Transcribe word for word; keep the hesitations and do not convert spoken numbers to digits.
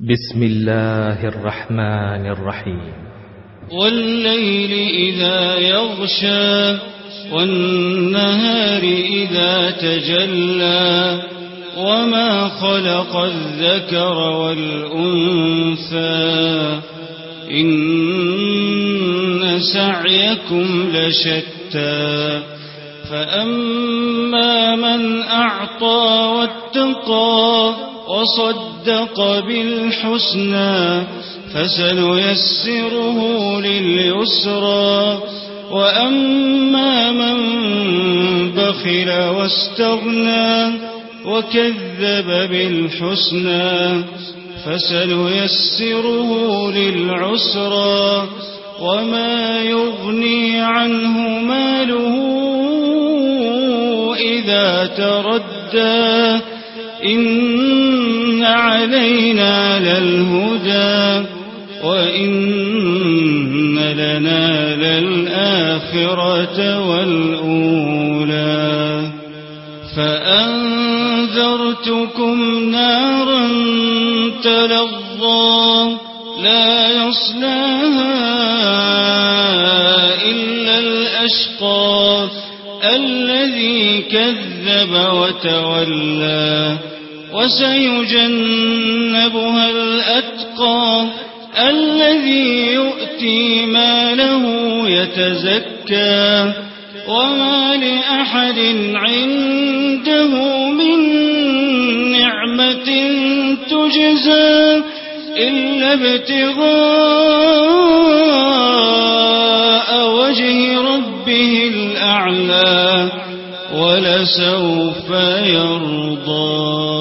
بسم الله الرحمن الرحيم. والليل إذا يغشى والنهار إذا تجلى وما خلق الذكر والأنثى إن سعيكم لشتى فأما من أعطى واتقى وصدق بالحسنى فسنيسره لليسرى وأما من بخل واستغنى وكذب بالحسنى فسنيسره للعسرى وما يغني عنه ماله إذا تردى إن علينا للهدى وإن لنا للآخرة والأولى فأنذرتكم نارا تلظى لا يصلاها إلا الأشقى الذي كذب وتولى وسيجنبها الأتقى الذي يؤتي ماله يتزكى وما لأحد عنده من نعمة تجزى إلا ابتغاء وجه ربه الأعلى ولسوف يرضى.